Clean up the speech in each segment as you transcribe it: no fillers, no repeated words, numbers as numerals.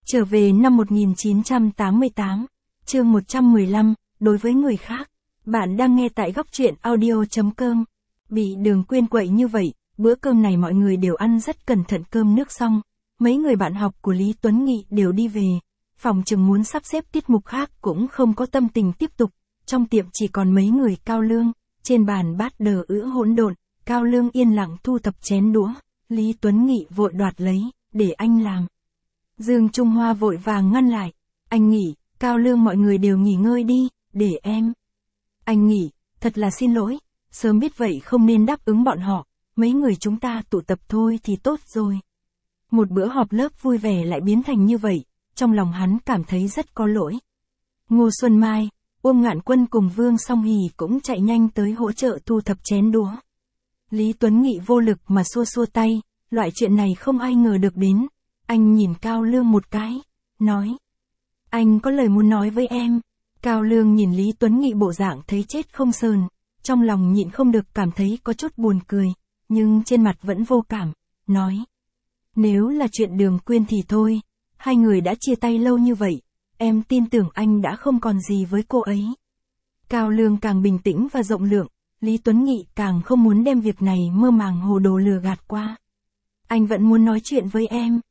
Trở về năm 1988, chương 115, đối với người khác. Bạn đang nghe tại góc truyện audio.com. Bị Đường Quyên quậy như vậy, bữa cơm này mọi người đều ăn rất cẩn thận, cơm nước xong. Mấy người bạn học của Lý Tuấn Nghị đều đi về. Phòng chừng muốn sắp xếp tiết mục khác cũng không có tâm tình tiếp tục. Trong tiệm chỉ còn mấy người Cao Lương, trên bàn bát đờ ứ hỗn độn, Cao Lương yên lặng thu thập chén đũa. Lý Tuấn Nghị vội đoạt lấy, để anh làm. Dương Trung Hoa vội vàng ngăn lại. Anh nghỉ, Cao Lương mọi người đều nghỉ ngơi đi, để em. Anh nghỉ, thật là xin lỗi, sớm biết vậy không nên đáp ứng bọn họ, mấy người chúng ta tụ tập thôi thì tốt rồi. Một bữa họp lớp vui vẻ lại biến thành như vậy, trong lòng hắn cảm thấy rất có lỗi. Ngô Xuân Mai, Uông Ngạn Quân cùng Vương Song Hỷ cũng chạy nhanh tới hỗ trợ thu thập chén đũa. Lý Tuấn Nghị vô lực mà xua xua tay, loại chuyện này không ai ngờ được đến. Anh nhìn Cao Lương một cái, nói. Anh có lời muốn nói với em. Cao Lương nhìn Lý Tuấn Nghị bộ dạng thấy chết không sờn, trong lòng nhịn không được cảm thấy có chút buồn cười, nhưng trên mặt vẫn vô cảm, nói. Nếu là chuyện Đường Quyên thì thôi, hai người đã chia tay lâu như vậy, em tin tưởng anh đã không còn gì với cô ấy. Cao Lương càng bình tĩnh và rộng lượng, Lý Tuấn Nghị càng không muốn đem việc này mơ màng hồ đồ lừa gạt qua. Anh vẫn muốn nói chuyện với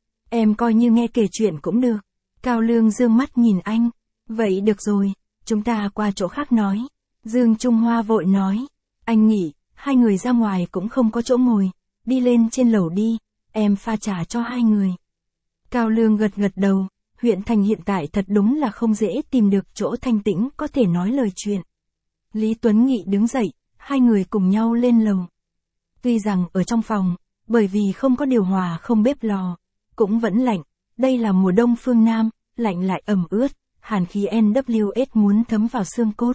em coi như nghe kể chuyện cũng được. Cao Lương dương mắt nhìn anh. Vậy được rồi, chúng ta qua chỗ khác nói. Dương Trung Hoa vội nói. Anh nghỉ, hai người ra ngoài cũng không có chỗ ngồi. Đi lên trên lầu đi, em pha trà cho hai người. Cao Lương gật gật đầu. Huyện thành hiện tại thật đúng là không dễ tìm được chỗ thanh tĩnh có thể nói lời chuyện. Lý Tuấn Nghị đứng dậy, hai người cùng nhau lên lầu. Tuy rằng ở trong phòng, bởi vì không có điều hòa không bếp lò, cũng vẫn lạnh, đây là mùa đông phương Nam, lạnh lại ẩm ướt, hàn khí NWS muốn thấm vào xương cốt.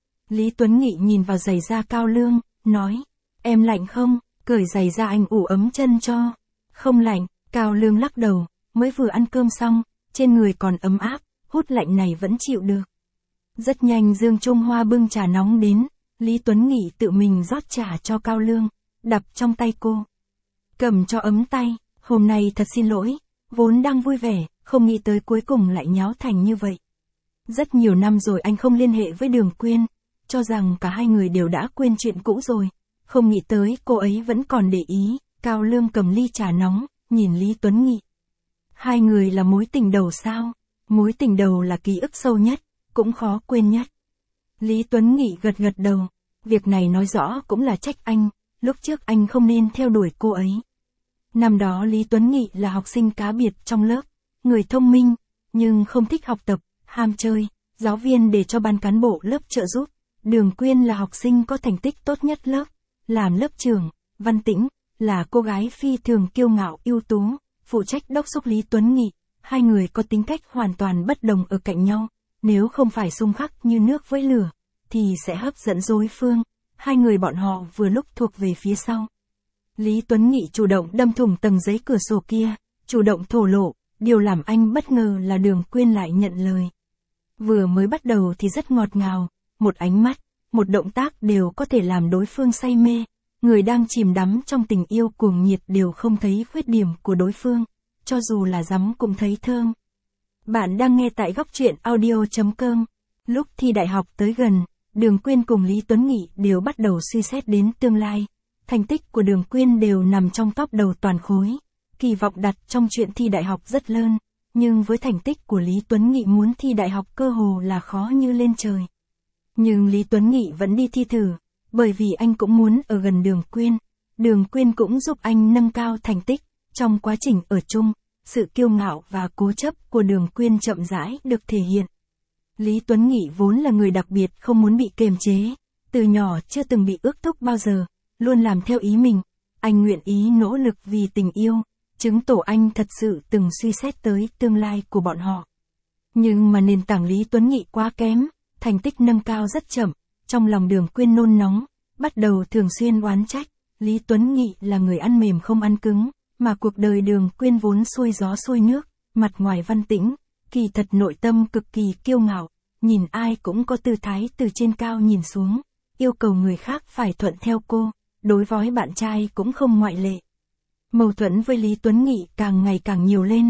Lý Tuấn Nghị nhìn vào giày da Cao Lương, nói, em lạnh không, cởi giày da anh ủ ấm chân cho. Không lạnh, Cao Lương lắc đầu, mới vừa ăn cơm xong, trên người còn ấm áp, hút lạnh này vẫn chịu được. Rất nhanh Dương Trung Hoa bưng trà nóng đến, Lý Tuấn Nghị tự mình rót trà cho Cao Lương, đặt trong tay cô. Cầm cho ấm tay, hôm nay thật xin lỗi, vốn đang vui vẻ, không nghĩ tới cuối cùng lại nháo thành như vậy. Rất nhiều năm rồi anh không liên hệ với Đường Quyên, cho rằng cả hai người đều đã quên chuyện cũ rồi, không nghĩ tới cô ấy vẫn còn để ý. Cao Lương cầm ly trà nóng, nhìn Lý Tuấn Nghị. Hai người là mối tình đầu sao? Mối tình đầu là ký ức sâu nhất, cũng khó quên nhất. Lý Tuấn Nghị gật gật đầu, việc này nói rõ cũng là trách anh, lúc trước anh không nên theo đuổi cô ấy. Năm đó Lý Tuấn Nghị là học sinh cá biệt trong lớp, người thông minh, nhưng không thích học tập, ham chơi, giáo viên để cho ban cán bộ lớp trợ giúp. Đường Quyên là học sinh có thành tích tốt nhất lớp, làm lớp trưởng. Văn Tĩnh là cô gái phi thường kiêu ngạo ưu tú, phụ trách đốc thúc Lý Tuấn Nghị. Hai người có tính cách hoàn toàn bất đồng ở cạnh nhau, nếu không phải xung khắc như nước với lửa, thì sẽ hấp dẫn đối phương. Hai người bọn họ vừa lúc thuộc về phía sau. Lý Tuấn Nghị chủ động đâm thủng tầng giấy cửa sổ kia, chủ động thổ lộ, điều làm anh bất ngờ là Đường Quyên lại nhận lời. Vừa mới bắt đầu thì rất ngọt ngào, một ánh mắt, một động tác đều có thể làm đối phương say mê, người đang chìm đắm trong tình yêu cuồng nhiệt đều không thấy khuyết điểm của đối phương, cho dù là rắm cũng thấy thơm. Bạn đang nghe tại góc truyện audio.com. Lúc thi đại học tới gần, Đường Quyên cùng Lý Tuấn Nghị đều bắt đầu suy xét đến tương lai. Thành tích của Đường Quyên đều nằm trong top đầu toàn khối. Kỳ vọng đặt trong chuyện thi đại học rất lớn, nhưng với thành tích của Lý Tuấn Nghị muốn thi đại học cơ hồ là khó như lên trời. Nhưng Lý Tuấn Nghị vẫn đi thi thử, bởi vì anh cũng muốn ở gần Đường Quyên. Đường Quyên cũng giúp anh nâng cao thành tích. Trong quá trình ở chung, sự kiêu ngạo và cố chấp của Đường Quyên chậm rãi được thể hiện. Lý Tuấn Nghị vốn là người đặc biệt không muốn bị kiềm chế, từ nhỏ chưa từng bị ước thúc bao giờ, luôn làm theo ý mình. Anh nguyện ý nỗ lực vì tình yêu, chứng tỏ anh thật sự từng suy xét tới tương lai của bọn họ. Nhưng mà nền tảng Lý Tuấn Nghị quá kém, thành tích nâng cao rất chậm, trong lòng Đường Quyên nôn nóng, bắt đầu thường xuyên oán trách. Lý Tuấn Nghị là người ăn mềm không ăn cứng, mà cuộc đời Đường Quyên vốn xuôi gió xuôi nước, mặt ngoài văn tĩnh, kỳ thật nội tâm cực kỳ kiêu ngạo, nhìn ai cũng có tư thái từ trên cao nhìn xuống, yêu cầu người khác phải thuận theo cô, đối với bạn trai cũng không ngoại lệ. Mâu thuẫn với Lý Tuấn Nghị càng ngày càng nhiều lên, cô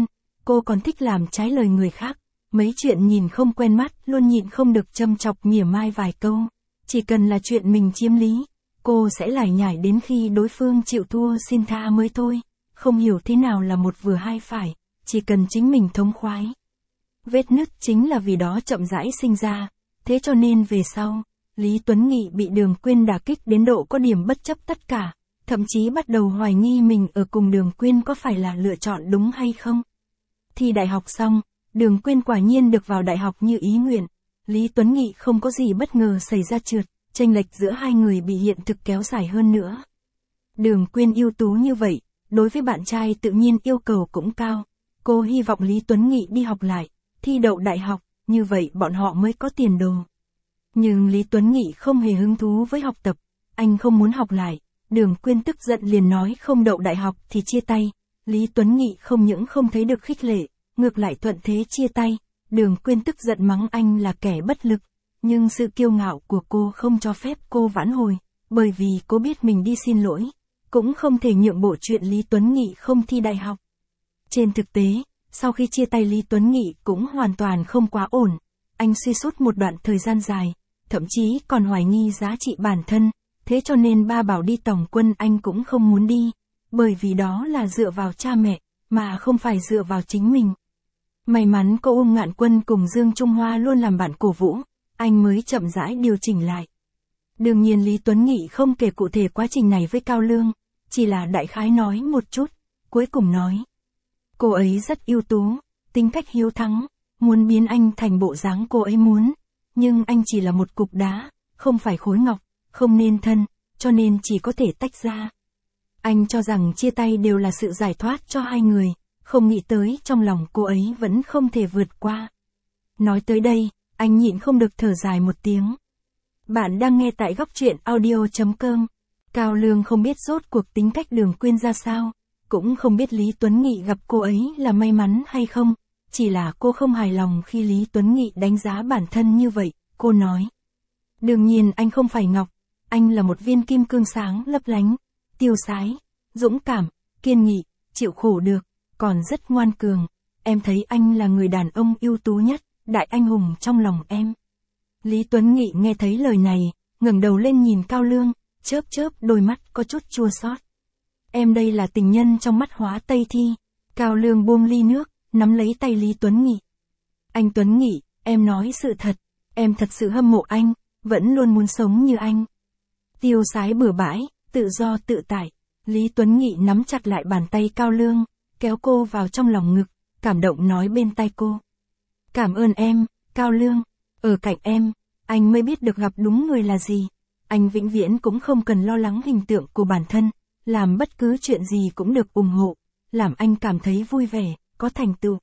cô còn thích làm trái lời người khác. Mấy chuyện nhìn không quen mắt luôn nhịn không được châm chọc mỉa mai vài câu. Chỉ cần là chuyện mình chiếm lý, cô sẽ lải nhải đến khi đối phương chịu thua xin tha mới thôi. Không hiểu thế nào là một vừa hai phải, chỉ cần chính mình thống khoái. Vết nứt chính là vì đó chậm rãi sinh ra, thế cho nên về sau, Lý Tuấn Nghị bị Đường Quyên đả kích đến độ có điểm bất chấp tất cả, thậm chí bắt đầu hoài nghi mình ở cùng Đường Quyên có phải là lựa chọn đúng hay không. Thi đại học xong, Đường Quyên quả nhiên được vào đại học như ý nguyện. Lý Tuấn Nghị không có gì bất ngờ xảy ra trượt, chênh lệch giữa hai người bị hiện thực kéo dài hơn nữa. Đường Quyên ưu tú như vậy, đối với bạn trai tự nhiên yêu cầu cũng cao. Cô hy vọng Lý Tuấn Nghị đi học lại, thi đậu đại học, như vậy bọn họ mới có tiền đồ. Nhưng Lý Tuấn Nghị không hề hứng thú với học tập, anh không muốn học lại. Đường Quyên tức giận liền nói không đậu đại học thì chia tay. Lý Tuấn Nghị không những không thấy được khích lệ, ngược lại thuận thế chia tay. Đường Quyên tức giận mắng anh là kẻ bất lực, nhưng sự kiêu ngạo của cô không cho phép cô vãn hồi, bởi vì cô biết mình đi xin lỗi, cũng không thể nhượng bộ chuyện Lý Tuấn Nghị không thi đại học. Trên thực tế, sau khi chia tay Lý Tuấn Nghị cũng hoàn toàn không quá ổn, anh suy sút một đoạn thời gian dài, thậm chí còn hoài nghi giá trị bản thân, thế cho nên ba bảo đi tổng quân anh cũng không muốn đi, bởi vì đó là dựa vào cha mẹ, mà không phải dựa vào chính mình. May mắn có Uông Ngạn Quân cùng Dương Trung Hoa luôn làm bạn cổ vũ, anh mới chậm rãi điều chỉnh lại. Đương nhiên Lý Tuấn Nghị không kể cụ thể quá trình này với Cao Lương, chỉ là đại khái nói một chút, cuối cùng nói. Cô ấy rất ưu tú, tính cách hiếu thắng, muốn biến anh thành bộ dáng cô ấy muốn, nhưng anh chỉ là một cục đá, không phải khối ngọc, không nên thân, cho nên chỉ có thể tách ra. Anh cho rằng chia tay đều là sự giải thoát cho hai người, không nghĩ tới trong lòng cô ấy vẫn không thể vượt qua. Nói tới đây, anh nhịn không được thở dài một tiếng. Bạn đang nghe tại góc truyện audio.com. Cao Lương không biết rốt cuộc tính cách Đường Quyên ra sao, cũng không biết Lý Tuấn Nghị gặp cô ấy là may mắn hay không, chỉ là cô không hài lòng khi Lý Tuấn Nghị đánh giá bản thân như vậy, cô nói. Đương nhiên anh không phải ngọc, anh là một viên kim cương sáng lấp lánh, tiêu sái, dũng cảm, kiên nghị, chịu khổ được, còn rất ngoan cường, em thấy anh là người đàn ông ưu tú nhất, đại anh hùng trong lòng em. Lý Tuấn Nghị nghe thấy lời này, ngẩng đầu lên nhìn Cao Lương, chớp chớp đôi mắt có chút chua xót. Em đây là tình nhân trong mắt Hóa Tây Thi. Cao Lương buông ly nước, nắm lấy tay Lý Tuấn Nghị. Anh Tuấn Nghị, em nói sự thật, em thật sự hâm mộ anh, vẫn luôn muốn sống như anh. Tiêu sái bừa bãi, tự do tự tại. Lý Tuấn Nghị nắm chặt lại bàn tay Cao Lương, kéo cô vào trong lòng ngực, cảm động nói bên tai cô. Cảm ơn em, Cao Lương, ở cạnh em, anh mới biết được gặp đúng người là gì. Anh vĩnh viễn cũng không cần lo lắng hình tượng của bản thân, làm bất cứ chuyện gì cũng được ủng hộ, làm anh cảm thấy vui vẻ, có thành tựu.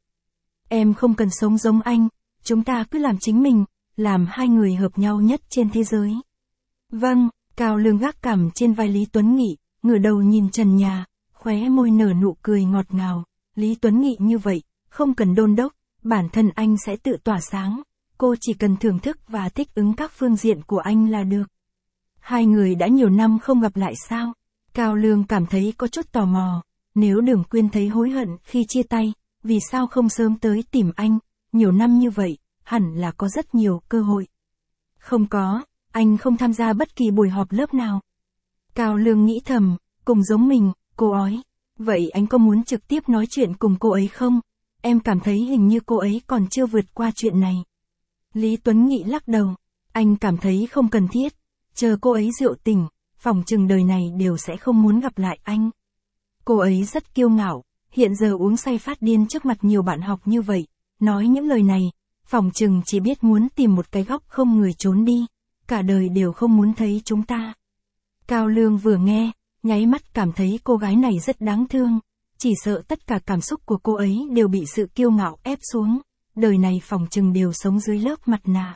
Em không cần sống giống anh, chúng ta cứ làm chính mình, làm hai người hợp nhau nhất trên thế giới. Vâng, Cao Lương gác cằm trên vai Lý Tuấn Nghị, ngửa đầu nhìn trần nhà, khóe môi nở nụ cười ngọt ngào. Lý Tuấn Nghị như vậy, không cần đôn đốc, bản thân anh sẽ tự tỏa sáng, cô chỉ cần thưởng thức và thích ứng các phương diện của anh là được. Hai người đã nhiều năm không gặp lại sao? Cao Lương cảm thấy có chút tò mò, nếu Đường Quyên thấy hối hận khi chia tay, vì sao không sớm tới tìm anh, nhiều năm như vậy, hẳn là có rất nhiều cơ hội. Không có, anh không tham gia bất kỳ buổi họp lớp nào. Cao Lương nghĩ thầm, cùng giống mình, cô ói. Vậy anh có muốn trực tiếp nói chuyện cùng cô ấy không? Em cảm thấy hình như cô ấy còn chưa vượt qua chuyện này. Lý Tuấn Nghị lắc đầu, anh cảm thấy không cần thiết, chờ cô ấy rượu tỉnh, phỏng chừng đời này đều sẽ không muốn gặp lại anh. Cô ấy rất kiêu ngạo, hiện giờ uống say phát điên trước mặt nhiều bạn học như vậy, nói những lời này, phỏng chừng chỉ biết muốn tìm một cái góc không người trốn đi, cả đời đều không muốn thấy chúng ta. Cao Lương vừa nghe, nháy mắt cảm thấy cô gái này rất đáng thương, chỉ sợ tất cả cảm xúc của cô ấy đều bị sự kiêu ngạo ép xuống, đời này phỏng chừng đều sống dưới lớp mặt nạ.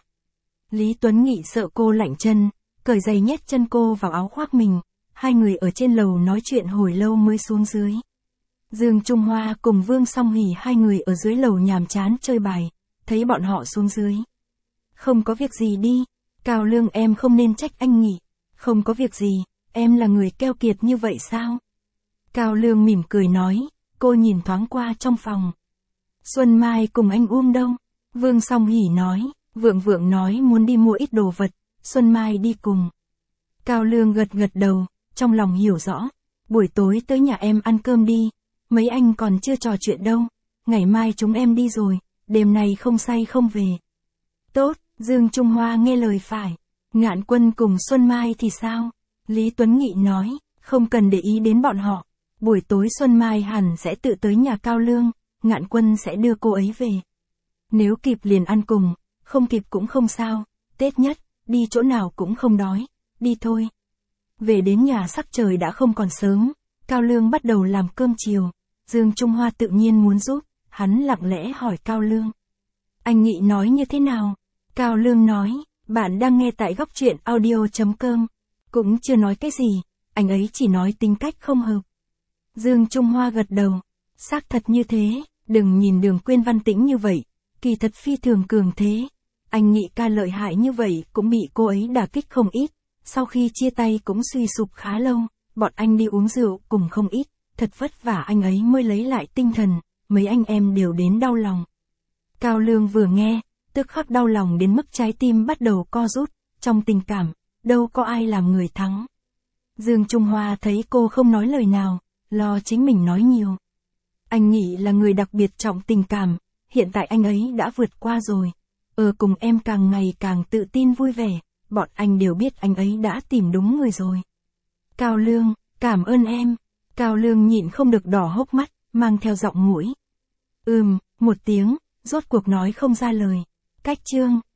Lý Tuấn Nghị sợ cô lạnh chân, cởi giày nhét chân cô vào áo khoác mình, hai người ở trên lầu nói chuyện hồi lâu mới xuống dưới. Dương Trung Hoa cùng Vương Song Hỷ hai người ở dưới lầu nhàm chán chơi bài, thấy bọn họ xuống dưới. Không có việc gì đi, Cao Lương em không nên trách anh nhỉ, không có việc gì, em là người keo kiệt như vậy sao? Cao Lương mỉm cười nói, cô nhìn thoáng qua trong phòng. Xuân Mai cùng anh Uông đâu? Vương Song Hỷ nói, Vượng Vượng nói muốn đi mua ít đồ vật, Xuân Mai đi cùng. Cao Lương gật gật đầu, trong lòng hiểu rõ. Buổi tối tới nhà em ăn cơm đi, mấy anh còn chưa trò chuyện đâu, ngày mai chúng em đi rồi, đêm nay không say không về. Tốt, Dương Trung Hoa nghe lời phải. Ngạn Quân cùng Xuân Mai thì sao? Lý Tuấn Nghị nói, không cần để ý đến bọn họ. Buổi tối Xuân Mai hẳn sẽ tự tới nhà Cao Lương, Ngạn Quân sẽ đưa cô ấy về. Nếu kịp liền ăn cùng, không kịp cũng không sao, Tết nhất, đi chỗ nào cũng không đói, đi thôi. Về đến nhà sắc trời đã không còn sớm, Cao Lương bắt đầu làm cơm chiều, Dương Trung Hoa tự nhiên muốn giúp, hắn lặng lẽ hỏi Cao Lương. Anh Nghị nói như thế nào? Cao Lương nói, bạn đang nghe tại góc truyện audio.com, cũng chưa nói cái gì, anh ấy chỉ nói tính cách không hợp. Dương Trung Hoa gật đầu, xác thật như thế, đừng nhìn Đường Quyên văn tĩnh như vậy, kỳ thật phi thường cường thế. Anh Nghị ca lợi hại như vậy cũng bị cô ấy đả kích không ít, sau khi chia tay cũng suy sụp khá lâu, bọn anh đi uống rượu cùng không ít, thật vất vả anh ấy mới lấy lại tinh thần, mấy anh em đều đến đau lòng. Cao Lương vừa nghe, tức khắc đau lòng đến mức trái tim bắt đầu co rút, trong tình cảm, đâu có ai làm người thắng. Dương Trung Hoa thấy cô không nói lời nào, lo chính mình nói nhiều. Anh Nghị là người đặc biệt trọng tình cảm, hiện tại anh ấy đã vượt qua rồi. Cùng em càng ngày càng tự tin vui vẻ, bọn anh đều biết anh ấy đã tìm đúng người rồi. Cao Lương, cảm ơn em. Cao Lương nhịn không được đỏ hốc mắt, mang theo giọng mũi. Một tiếng, rốt cuộc nói không ra lời. Cách chương.